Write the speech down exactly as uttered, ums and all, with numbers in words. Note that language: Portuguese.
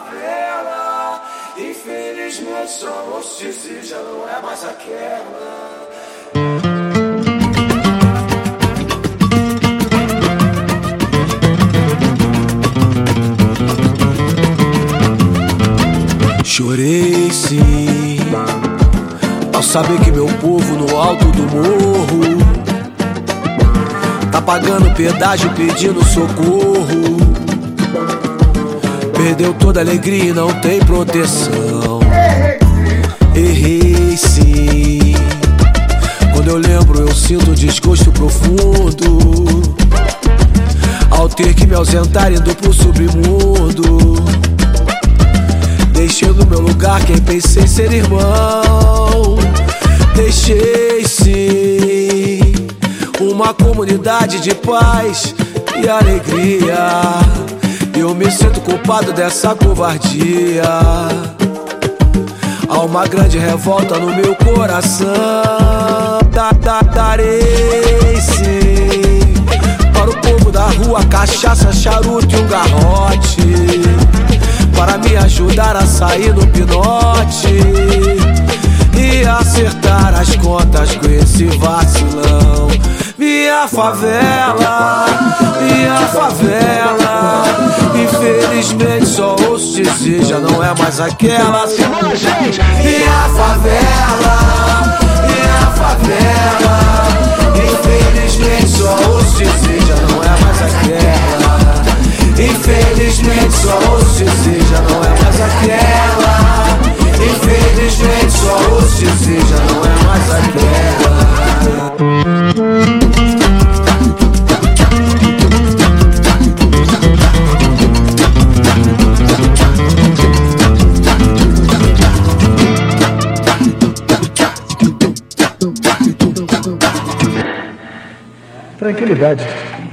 favela. Infelizmente só hoje já não é mais aquela. Chorei sim, ao saber que meu povo no alto do morro tá pagando pedágio pedindo socorro. Perdeu toda a alegria e não tem proteção. Errei sim, quando eu lembro eu sinto um desgosto profundo ao ter que me ausentar indo pro submundo. Deixei no meu lugar quem pensei ser irmão. Deixei sim uma comunidade de paz e alegria. Eu me sinto culpado dessa covardia. Há uma grande revolta no meu coração. Da, da, darei sim para o povo da rua cachaça, charuto e um garrote, para me ajudar a sair no pinote e acertar as contas com esse vacilão. Minha favela, minha favela, infelizmente só ouço dizer, já não é mais aquela. Segura, gente! Minha favela, minha favela, infelizmente só ouço dizer, já não é mais aquela. Infelizmente só ouço dizer, já não é mais aquela. Infelizmente só ouço dizer, já não é mais aquela. Tranquilidade.